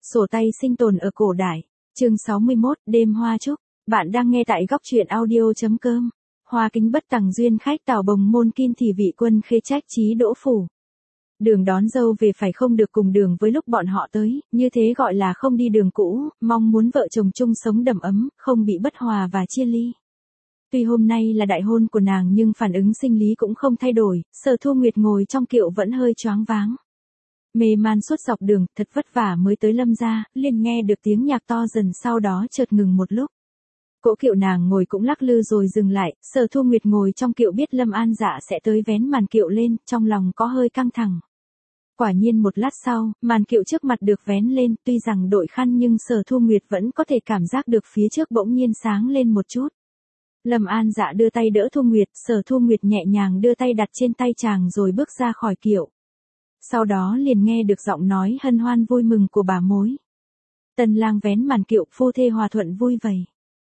Sổ tay sinh tồn ở cổ đại. Chương 61, đêm hoa trúc. Bạn đang nghe tại góc truyện audio.com. Hoa kính bất tằng duyên khách tảo bồng môn kin thì vị quân khê trách chí đỗ phủ. Đường đón dâu về phải không được cùng đường với lúc bọn họ tới, như thế gọi là không đi đường cũ, mong muốn vợ chồng chung sống đầm ấm, không bị bất hòa và chia ly. Tuy hôm nay là đại hôn của nàng nhưng phản ứng sinh lý cũng không thay đổi, Sở Thu Nguyệt ngồi trong kiệu vẫn hơi choáng váng. Mê man suốt dọc đường, thật vất vả mới tới Lâm gia, liền nghe được tiếng nhạc to dần sau đó chợt ngừng một lúc. Cỗ kiệu nàng ngồi cũng lắc lư rồi dừng lại, Sở Thu Nguyệt ngồi trong kiệu biết Lâm An Dạ sẽ tới vén màn kiệu lên, trong lòng có hơi căng thẳng. Quả nhiên một lát sau, màn kiệu trước mặt được vén lên, tuy rằng đội khăn nhưng Sở Thu Nguyệt vẫn có thể cảm giác được phía trước bỗng nhiên sáng lên một chút. Lâm An Dạ đưa tay đỡ Thu Nguyệt, Sở Thu Nguyệt nhẹ nhàng đưa tay đặt trên tay chàng rồi bước ra khỏi kiệu. Sau đó liền nghe được giọng nói hân hoan vui mừng của bà mối. Tân lang vén màn kiệu, phu thê hòa thuận vui vầy.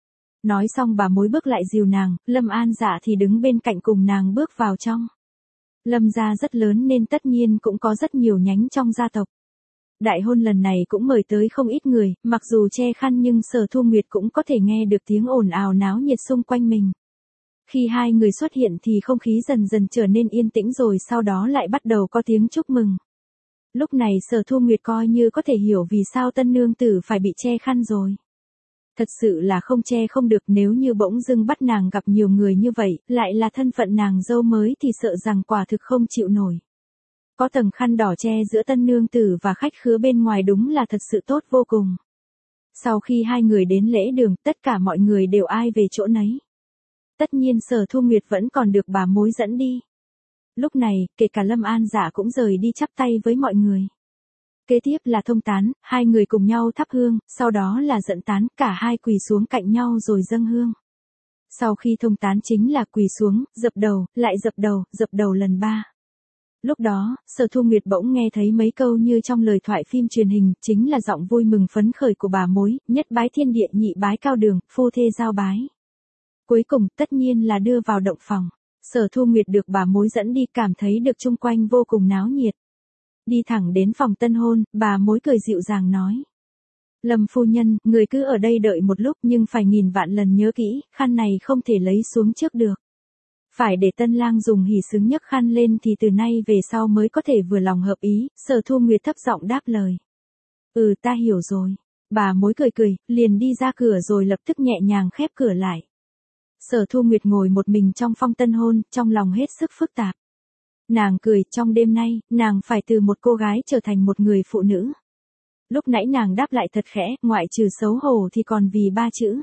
Nói xong bà mối bước lại dìu nàng, Lâm An Dạ thì đứng bên cạnh cùng nàng bước vào trong. Lâm gia rất lớn nên tất nhiên cũng có rất nhiều nhánh trong gia tộc. Đại hôn lần này cũng mời tới không ít người, mặc dù che khăn nhưng Sở Thu Nguyệt cũng có thể nghe được tiếng ồn ào náo nhiệt xung quanh mình. Khi hai người xuất hiện thì không khí dần dần trở nên yên tĩnh rồi sau đó lại bắt đầu có tiếng chúc mừng. Lúc này Sở Thu Nguyệt coi như có thể hiểu vì sao tân nương tử phải bị che khăn rồi. Thật sự là không che không được, nếu như bỗng dưng bắt nàng gặp nhiều người như vậy, lại là thân phận nàng dâu mới thì sợ rằng quả thực không chịu nổi. Có tầng khăn đỏ che giữa tân nương tử và khách khứa bên ngoài đúng là thật sự tốt vô cùng. Sau khi hai người đến lễ đường, tất cả mọi người đều ai về chỗ nấy. Tất nhiên Sở Thu Nguyệt vẫn còn được bà mối dẫn đi. Lúc này, kể cả Lâm An Dạ cũng rời đi chắp tay với mọi người. Kế tiếp là thông tán, hai người cùng nhau thắp hương, sau đó là dẫn tán, cả hai quỳ xuống cạnh nhau rồi dâng hương. Sau khi thông tán chính là quỳ xuống, dập đầu, lại dập đầu lần 3. Lúc đó, Sở Thu Nguyệt bỗng nghe thấy mấy câu như trong lời thoại phim truyền hình, chính là giọng vui mừng phấn khởi của bà mối, nhất bái thiên địa nhị bái cao đường, phu thê giao bái. Cuối cùng, tất nhiên là đưa vào động phòng. Sở Thu Nguyệt được bà mối dẫn đi, cảm thấy được chung quanh vô cùng náo nhiệt. Đi thẳng đến phòng tân hôn, bà mối cười dịu dàng nói. Lâm phu nhân, người cứ ở đây đợi một lúc nhưng phải nghìn vạn lần nhớ kỹ, khăn này không thể lấy xuống trước được. Phải để tân lang dùng hỉ xứng nhấc khăn lên thì từ nay về sau mới có thể vừa lòng hợp ý, Sở Thu Nguyệt thấp giọng đáp lời. Ta hiểu rồi. Bà mối cười, liền đi ra cửa rồi lập tức nhẹ nhàng khép cửa lại. Sở Thu Nguyệt ngồi một mình trong phòng tân hôn, trong lòng hết sức phức tạp. Nàng cười, trong đêm nay, nàng phải từ một cô gái trở thành một người phụ nữ. Lúc nãy nàng đáp lại thật khẽ, ngoại trừ xấu hổ thì còn vì 3 chữ.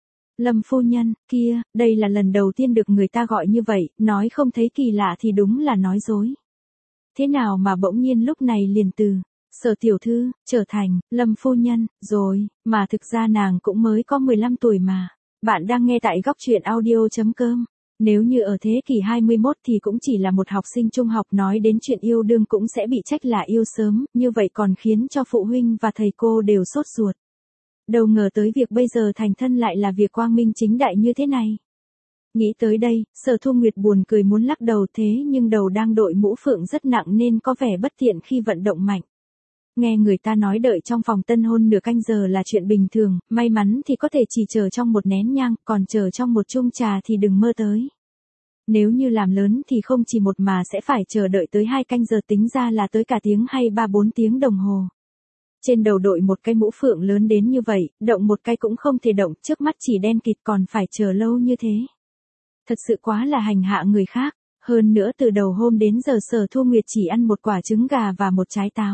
Lâm phu nhân, kia, đây là lần đầu tiên được người ta gọi như vậy, nói không thấy kỳ lạ thì đúng là nói dối. Thế nào mà bỗng nhiên lúc này liền từ Sở tiểu thư trở thành Lâm phu nhân rồi, mà thực ra nàng cũng mới có 15 tuổi mà. Bạn đang nghe tại góc truyện audio.com. Nếu như ở thế kỷ 21 thì cũng chỉ là một học sinh trung học, nói đến chuyện yêu đương cũng sẽ bị trách là yêu sớm, như vậy còn khiến cho phụ huynh và thầy cô đều sốt ruột. Đâu ngờ tới việc bây giờ thành thân lại là việc quang minh chính đại như thế này. Nghĩ tới đây, Sở Thu Nguyệt buồn cười muốn lắc đầu, thế nhưng đầu đang đội mũ phượng rất nặng nên có vẻ bất tiện khi vận động mạnh. Nghe người ta nói đợi trong phòng tân hôn nửa canh giờ là chuyện bình thường, may mắn thì có thể chỉ chờ trong một nén nhang, còn chờ trong một chung trà thì đừng mơ tới. Nếu như làm lớn thì không chỉ một mà sẽ phải chờ đợi tới 2 canh giờ, tính ra là tới cả tiếng hay 3-4 tiếng đồng hồ. Trên đầu đội một cái mũ phượng lớn đến như vậy, động một cái cũng không thể động, trước mắt chỉ đen kịt còn phải chờ lâu như thế. Thật sự quá là hành hạ người khác, hơn nữa từ đầu hôm đến giờ Sở Thu Nguyệt chỉ ăn một quả trứng gà và một trái táo.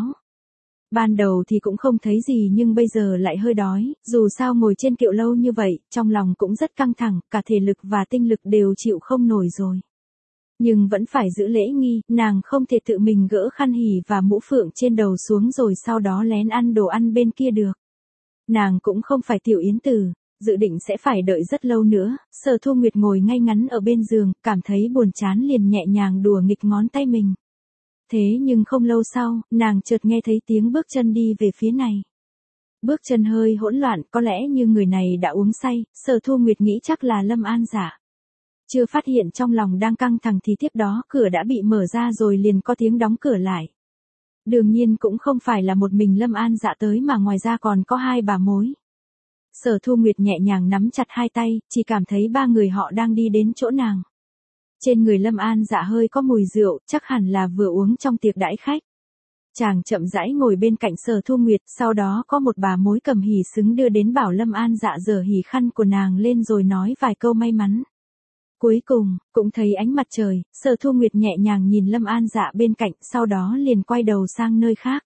Ban đầu thì cũng không thấy gì nhưng bây giờ lại hơi đói, dù sao ngồi trên kiệu lâu như vậy, trong lòng cũng rất căng thẳng, cả thể lực và tinh lực đều chịu không nổi rồi. Nhưng vẫn phải giữ lễ nghi, nàng không thể tự mình gỡ khăn hỉ và mũ phượng trên đầu xuống rồi sau đó lén ăn đồ ăn bên kia được. Nàng cũng không phải Tiểu Yến Tử, dự định sẽ phải đợi rất lâu nữa. Sở Thu Nguyệt ngồi ngay ngắn ở bên giường, cảm thấy buồn chán liền nhẹ nhàng đùa nghịch ngón tay mình. Thế nhưng không lâu sau, nàng chợt nghe thấy tiếng bước chân đi về phía này. Bước chân hơi hỗn loạn, có lẽ như người này đã uống say, Sở Thu Nguyệt nghĩ chắc là Lâm An Dạ. Chưa phát hiện trong lòng đang căng thẳng thì tiếp đó cửa đã bị mở ra rồi liền có tiếng đóng cửa lại. Đương nhiên cũng không phải là một mình Lâm An Dạ tới mà ngoài ra còn có hai bà mối. Sở Thu Nguyệt nhẹ nhàng nắm chặt hai tay, chỉ cảm thấy ba người họ đang đi đến chỗ nàng. Trên người Lâm An Dạ hơi có mùi rượu, chắc hẳn là vừa uống trong tiệc đãi khách. Chàng chậm rãi ngồi bên cạnh Sở Thu Nguyệt, sau đó có một bà mối cầm hỉ xứng đưa đến bảo Lâm An Dạ giở hỉ khăn của nàng lên rồi nói vài câu may mắn. Cuối cùng, cũng thấy ánh mặt trời, Sở Thu Nguyệt nhẹ nhàng nhìn Lâm An Dạ bên cạnh, sau đó liền quay đầu sang nơi khác.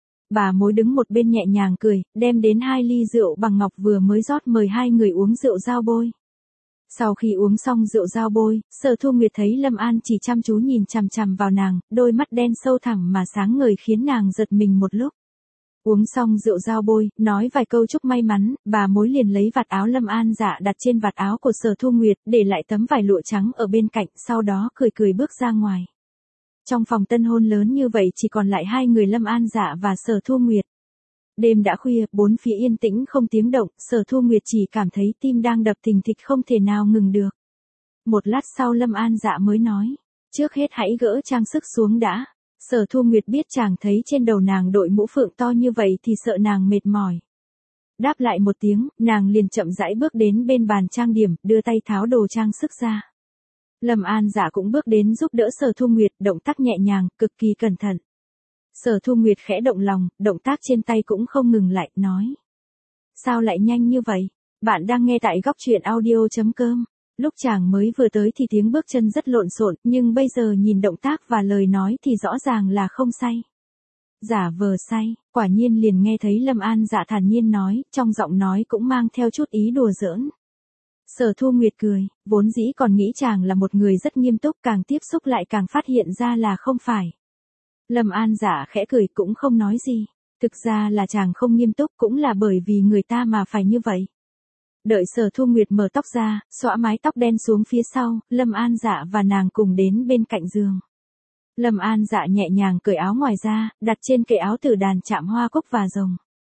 Bà mối đứng một bên nhẹ nhàng cười, đem đến 2 ly rượu bằng ngọc vừa mới rót mời hai người uống rượu giao bôi. Sau khi uống xong rượu giao bôi, Sở Thu Nguyệt thấy Lâm An chỉ chăm chú nhìn chằm chằm vào nàng, đôi mắt đen sâu thẳm mà sáng ngời khiến nàng giật mình một lúc. Uống xong rượu giao bôi, nói vài câu chúc may mắn, bà mối liền lấy vạt áo Lâm An Dạ đặt trên vạt áo của Sở Thu Nguyệt, để lại tấm vải lụa trắng ở bên cạnh, sau đó cười cười bước ra ngoài. Trong phòng tân hôn lớn như vậy chỉ còn lại hai người Lâm An Dạ và Sở Thu Nguyệt. Đêm đã khuya, bốn phía yên tĩnh không tiếng động, Sở Thu Nguyệt chỉ cảm thấy tim đang đập thình thịch không thể nào ngừng được. Một lát sau Lâm An Dạ mới nói, trước hết hãy gỡ trang sức xuống đã. Sở Thu Nguyệt biết chàng thấy trên đầu nàng đội mũ phượng to như vậy thì sợ nàng mệt mỏi. Đáp lại một tiếng, nàng liền chậm rãi bước đến bên bàn trang điểm, đưa tay tháo đồ trang sức ra. Lâm An Dạ cũng bước đến giúp đỡ Sở Thu Nguyệt, động tác nhẹ nhàng, cực kỳ cẩn thận. Sở Thu Nguyệt khẽ động lòng, động tác trên tay cũng không ngừng lại, nói. Sao lại nhanh như vậy? Bạn đang nghe tại góc truyện audio.com. Lúc chàng mới vừa tới thì tiếng bước chân rất lộn xộn, nhưng bây giờ nhìn động tác và lời nói thì rõ ràng là không say. Giả vờ say, quả nhiên liền nghe thấy Lâm An Dạ thản nhiên nói, trong giọng nói cũng mang theo chút ý đùa giỡn. Sở Thu Nguyệt cười, vốn dĩ còn nghĩ chàng là một người rất nghiêm túc, càng tiếp xúc lại càng phát hiện ra là không phải. Lâm An Dạ khẽ cười cũng không nói gì, thực ra là chàng không nghiêm túc cũng là bởi vì người ta mà phải như vậy. Đợi Sở Thu Nguyệt mở tóc ra, xõa mái tóc đen xuống phía sau, Lâm An Dạ và nàng cùng đến bên cạnh giường. Lâm An Dạ nhẹ nhàng cởi áo ngoài ra, đặt trên kệ áo tử đàn chạm hoa cúc và rồng.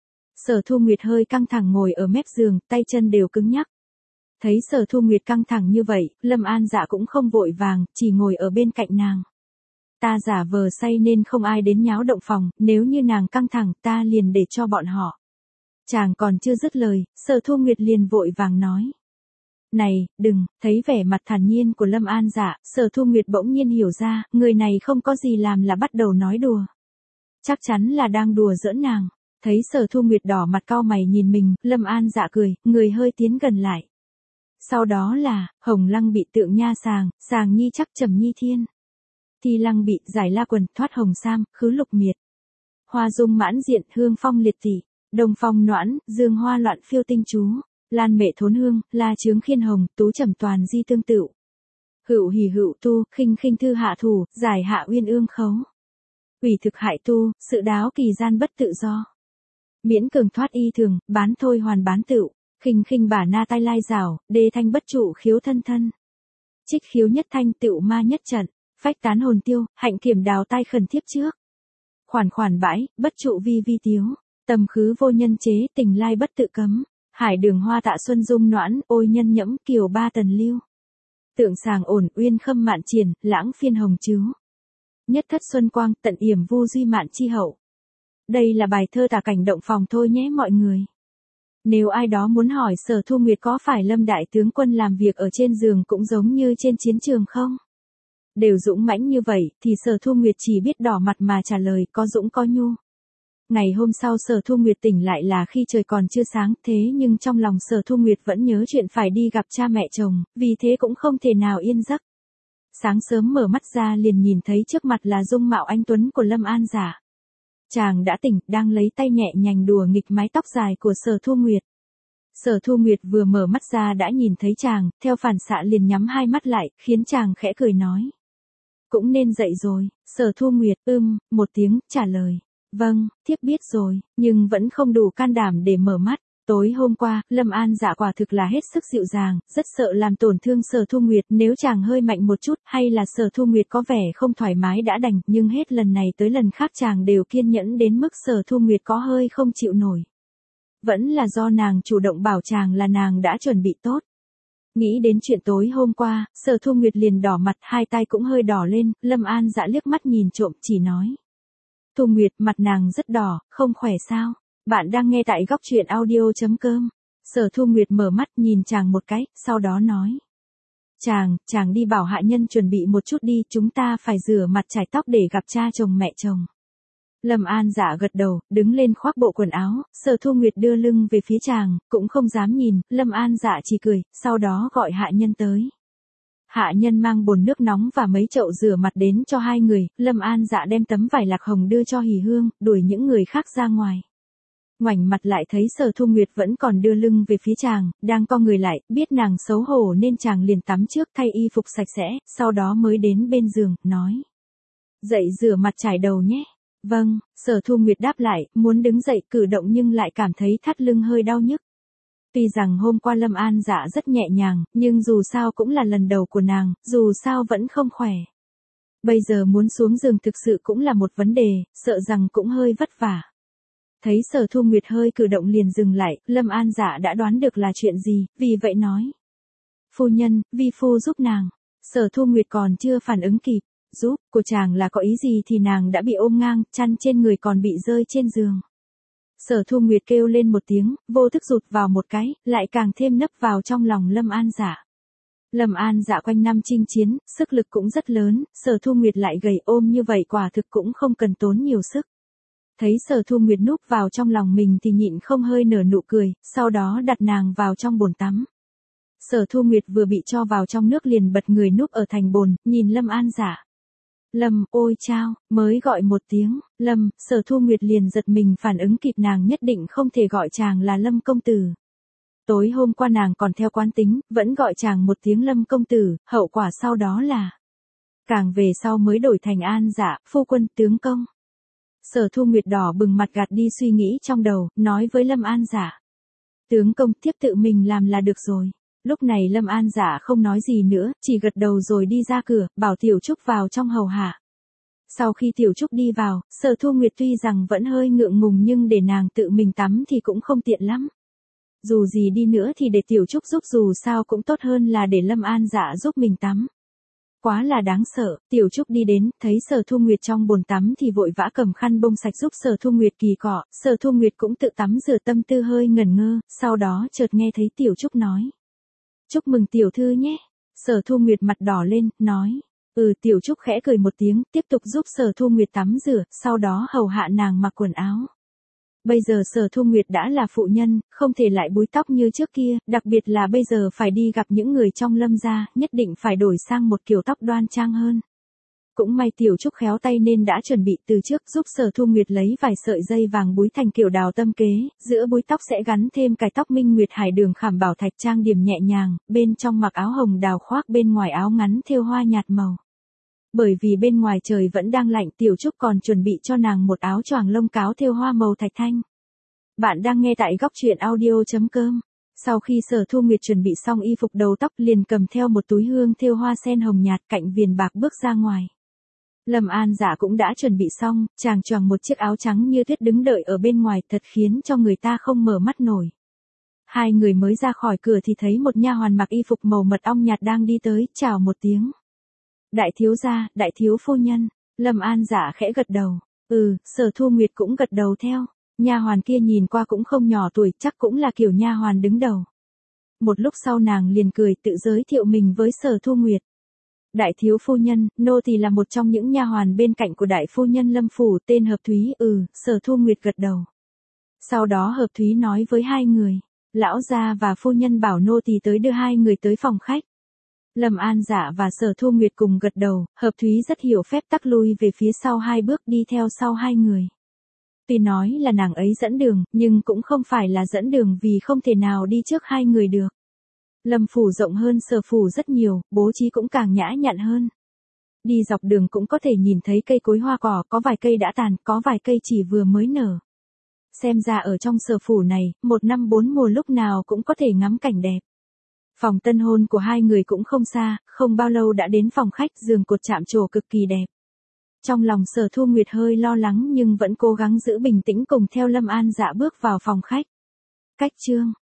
Sở Thu Nguyệt hơi căng thẳng ngồi ở mép giường, tay chân đều cứng nhắc. Thấy Sở Thu Nguyệt căng thẳng như vậy, Lâm An Dạ cũng không vội vàng, chỉ ngồi ở bên cạnh nàng. Ta giả vờ say nên không ai đến nháo động phòng, nếu như nàng căng thẳng ta liền để cho bọn họ. Chàng còn chưa dứt lời, Sở Thu Nguyệt liền vội vàng nói. Này, đừng, thấy vẻ mặt thản nhiên của Lâm An Dạ, Sở Thu Nguyệt bỗng nhiên hiểu ra, người này không có gì làm là bắt đầu nói đùa. Chắc chắn là đang đùa giỡn nàng. Thấy Sở Thu Nguyệt đỏ mặt cau mày nhìn mình, Lâm An Dạ cười, người hơi tiến gần lại. Sau đó là, hồng lăng bị tượng nha sàng, sàng nhi chắc trầm nhi thiên. Thi lăng bị, giải la quần, thoát hồng sam, khứ lục miệt. Hoa dung mãn diện, hương phong liệt tỷ. Đông phong noãn, dương hoa loạn phiêu tinh chú. Lan mệ thốn hương, la chướng khiên hồng, tú trầm toàn di tương tự. Hữu hỉ hữu tu, khinh khinh thư hạ thủ, giải hạ uyên ương khấu. Ủy thực hại tu, sự đáo kỳ gian bất tự do. Miễn cường thoát y thường, bán thôi hoàn bán tựu. Khinh khinh bả na tai lai rào, đê thanh bất trụ khiếu thân thân. Trích khiếu nhất thanh tựu ma nhất trận, phách tán hồn tiêu, hạnh kiểm đào tai khẩn thiếp trước. Khoản khoản bãi, bất trụ vi vi tiếu. Tầm khứ vô nhân chế, tình lai bất tự cấm. Hải đường hoa tạ xuân dung noãn, ôi nhân nhẫm kiều ba tần lưu. Tượng sàng ổn uyên khâm mạn triển, lãng phiên hồng chứ. Nhất thất xuân quang, tận yểm vu duy mạn chi hậu. Đây là bài thơ tả cảnh động phòng thôi nhé mọi người. Nếu ai đó muốn hỏi Sở Thu Nguyệt có phải Lâm Đại Tướng Quân làm việc ở trên giường cũng giống như trên chiến trường không? Đều dũng mãnh như vậy, thì Sở Thu Nguyệt chỉ biết đỏ mặt mà trả lời có dũng có nhu. Ngày hôm sau Sở Thu Nguyệt tỉnh lại là khi trời còn chưa sáng, thế nhưng trong lòng Sở Thu Nguyệt vẫn nhớ chuyện phải đi gặp cha mẹ chồng, vì thế cũng không thể nào yên giấc. Sáng sớm mở mắt ra liền nhìn thấy trước mặt là dung mạo anh tuấn của Lâm An Dạ. Chàng đã tỉnh, đang lấy tay nhẹ nhàng đùa nghịch mái tóc dài của Sở Thu Nguyệt. Sở Thu Nguyệt vừa mở mắt ra đã nhìn thấy chàng, theo phản xạ liền nhắm hai mắt lại, khiến chàng khẽ cười nói. Cũng nên dậy rồi, Sở Thu Nguyệt, một tiếng, trả lời. Vâng, thiếp biết rồi, nhưng vẫn không đủ can đảm để mở mắt. Tối hôm qua, Lâm An Dạ quả thực là hết sức dịu dàng, rất sợ làm tổn thương Sở Thu Nguyệt, nếu chàng hơi mạnh một chút, hay là Sở Thu Nguyệt có vẻ không thoải mái đã đành, nhưng hết lần này tới lần khác chàng đều kiên nhẫn đến mức Sở Thu Nguyệt có hơi không chịu nổi. Vẫn là do nàng chủ động bảo chàng là nàng đã chuẩn bị tốt. Nghĩ đến chuyện tối hôm qua, Sở Thu Nguyệt liền đỏ mặt, hai tay cũng hơi đỏ lên, Lâm An Dạ liếc mắt nhìn trộm, chỉ nói. Thu Nguyệt, mặt nàng rất đỏ, không khỏe sao? Bạn đang nghe tại góc truyện audio.com. Sở Thu Nguyệt mở mắt nhìn chàng một cái, sau đó nói. Chàng đi bảo hạ nhân chuẩn bị một chút đi, chúng ta phải rửa mặt chải tóc để gặp cha chồng mẹ chồng. Lâm An Dạ gật đầu, đứng lên khoác bộ quần áo, Sở Thu Nguyệt đưa lưng về phía chàng, cũng không dám nhìn, Lâm An Dạ chỉ cười, sau đó gọi hạ nhân tới. Hạ nhân mang bồn nước nóng và mấy chậu rửa mặt đến cho hai người, Lâm An Dạ đem tấm vải lạc hồng đưa cho Hỉ Hương, đuổi những người khác ra ngoài. Ngoảnh mặt lại thấy Sở Thu Nguyệt vẫn còn đưa lưng về phía chàng, đang co người lại, biết nàng xấu hổ nên chàng liền tắm trước thay y phục sạch sẽ, sau đó mới đến bên giường, nói. Dậy rửa mặt chải đầu nhé. Vâng, Sở Thu Nguyệt đáp lại, muốn đứng dậy cử động nhưng lại cảm thấy thắt lưng hơi đau nhức. Tuy rằng hôm qua Lâm An Dạ rất nhẹ nhàng, nhưng dù sao cũng là lần đầu của nàng, dù sao vẫn không khỏe. Bây giờ muốn xuống giường thực sự cũng là một vấn đề, sợ rằng cũng hơi vất vả. Thấy Sở Thu Nguyệt hơi cử động liền dừng lại, Lâm An Dạ đã đoán được là chuyện gì, vì vậy nói. Phu nhân, vi phu giúp nàng. Sở Thu Nguyệt còn chưa phản ứng kịp. Giúp, của chàng là có ý gì thì nàng đã bị ôm ngang, chăn trên người còn bị rơi trên giường. Sở Thu Nguyệt kêu lên một tiếng, vô thức rụt vào một cái, lại càng thêm nấp vào trong lòng Lâm An Dạ. Lâm An Dạ quanh năm chinh chiến, sức lực cũng rất lớn, Sở Thu Nguyệt lại gầy ôm như vậy quả thực cũng không cần tốn nhiều sức. Thấy Sở Thu Nguyệt núp vào trong lòng mình thì nhịn không hơi nở nụ cười, sau đó đặt nàng vào trong bồn tắm. Sở Thu Nguyệt vừa bị cho vào trong nước liền bật người núp ở thành bồn, nhìn Lâm An Dạ. Lâm, ôi chao, mới gọi một tiếng, Lâm, Sở Thu Nguyệt liền giật mình phản ứng kịp nàng nhất định không thể gọi chàng là Lâm công tử. Tối hôm qua nàng còn theo quán tính, vẫn gọi chàng một tiếng Lâm công tử, hậu quả sau đó là. Càng về sau mới đổi thành An Dạ, phu quân, tướng công. Sở Thu Nguyệt đỏ bừng mặt gạt đi suy nghĩ trong đầu, nói với Lâm An Dạ. Tướng công tiếp tự mình làm là được rồi. Lúc này Lâm An Dạ không nói gì nữa, chỉ gật đầu rồi đi ra cửa, bảo Tiểu Trúc vào trong hầu hạ. Sau khi Tiểu Trúc đi vào, Sở Thu Nguyệt tuy rằng vẫn hơi ngượng ngùng nhưng để nàng tự mình tắm thì cũng không tiện lắm. Dù gì đi nữa thì để Tiểu Trúc giúp dù sao cũng tốt hơn là để Lâm An Dạ giúp mình tắm. Quá là đáng sợ, Tiểu Trúc đi đến, thấy Sở Thu Nguyệt trong bồn tắm thì vội vã cầm khăn bông sạch giúp Sở Thu Nguyệt kỳ cọ, Sở Thu Nguyệt cũng tự tắm rửa tâm tư hơi ngẩn ngơ, sau đó chợt nghe thấy Tiểu Trúc nói. Chúc mừng tiểu thư nhé. Sở Thu Nguyệt mặt đỏ lên, nói. Tiểu Trúc khẽ cười một tiếng, tiếp tục giúp Sở Thu Nguyệt tắm rửa, sau đó hầu hạ nàng mặc quần áo. Bây giờ Sở Thu Nguyệt đã là phụ nhân, không thể lại búi tóc như trước kia, đặc biệt là bây giờ phải đi gặp những người trong Lâm gia, nhất định phải đổi sang một kiểu tóc đoan trang hơn. Cũng may Tiểu Trúc khéo tay nên đã chuẩn bị từ trước giúp Sở Thu Nguyệt lấy vài sợi dây vàng búi thành kiểu đào tâm kế, giữa búi tóc sẽ gắn thêm cài tóc minh nguyệt hải đường khảm bảo thạch trang điểm nhẹ nhàng, bên trong mặc áo hồng đào khoác bên ngoài áo ngắn thêu hoa nhạt màu. Bởi vì bên ngoài trời vẫn đang lạnh Tiểu Trúc còn chuẩn bị cho nàng một áo choàng lông cáo thêu hoa màu thạch thanh. Bạn đang nghe tại góc truyện audio.com. Sau khi Sở Thu Nguyệt chuẩn bị xong y phục đầu tóc liền cầm theo một túi hương thêu hoa sen hồng nhạt cạnh viền bạc bước ra ngoài. Lâm An Dạ cũng đã chuẩn bị xong, chàng choàng một chiếc áo trắng như tuyết đứng đợi ở bên ngoài thật khiến cho người ta không mở mắt nổi. Hai người mới ra khỏi cửa thì thấy một nha hoàn mặc y phục màu mật ong nhạt đang đi tới, chào một tiếng. Đại thiếu gia, đại thiếu phu nhân. Lâm An Dạ khẽ gật đầu. Sở Thu Nguyệt cũng gật đầu theo. Nha hoàn kia nhìn qua cũng không nhỏ tuổi, chắc cũng là kiểu nha hoàn đứng đầu. Một lúc sau nàng liền cười tự giới thiệu mình với Sở Thu Nguyệt. Đại thiếu phu nhân, nô tỳ là một trong những nha hoàn bên cạnh của đại phu nhân Lâm phủ, tên Hợp Thúy. Sở Thu Nguyệt gật đầu. Sau đó Hợp Thúy nói với hai người, lão gia và phu nhân bảo nô tỳ tới đưa hai người tới phòng khách. Lâm An Dạ và Sở Thu Nguyệt cùng gật đầu, Hợp Thúy rất hiểu phép tắc lui về phía sau hai bước đi theo sau hai người. Tuy nói là nàng ấy dẫn đường, nhưng cũng không phải là dẫn đường vì không thể nào đi trước hai người được. Lâm phủ rộng hơn Sở phủ rất nhiều, bố trí cũng càng nhã nhặn hơn. Đi dọc đường cũng có thể nhìn thấy cây cối hoa cỏ, có vài cây đã tàn, có vài cây chỉ vừa mới nở. Xem ra ở trong Sở phủ này, một năm bốn mùa lúc nào cũng có thể ngắm cảnh đẹp. Phòng tân hôn của hai người cũng không xa, không bao lâu đã đến phòng khách, giường cột chạm trổ cực kỳ đẹp. Trong lòng Sở Thu Nguyệt hơi lo lắng nhưng vẫn cố gắng giữ bình tĩnh cùng theo Lâm An Dạ bước vào phòng khách. Cách chương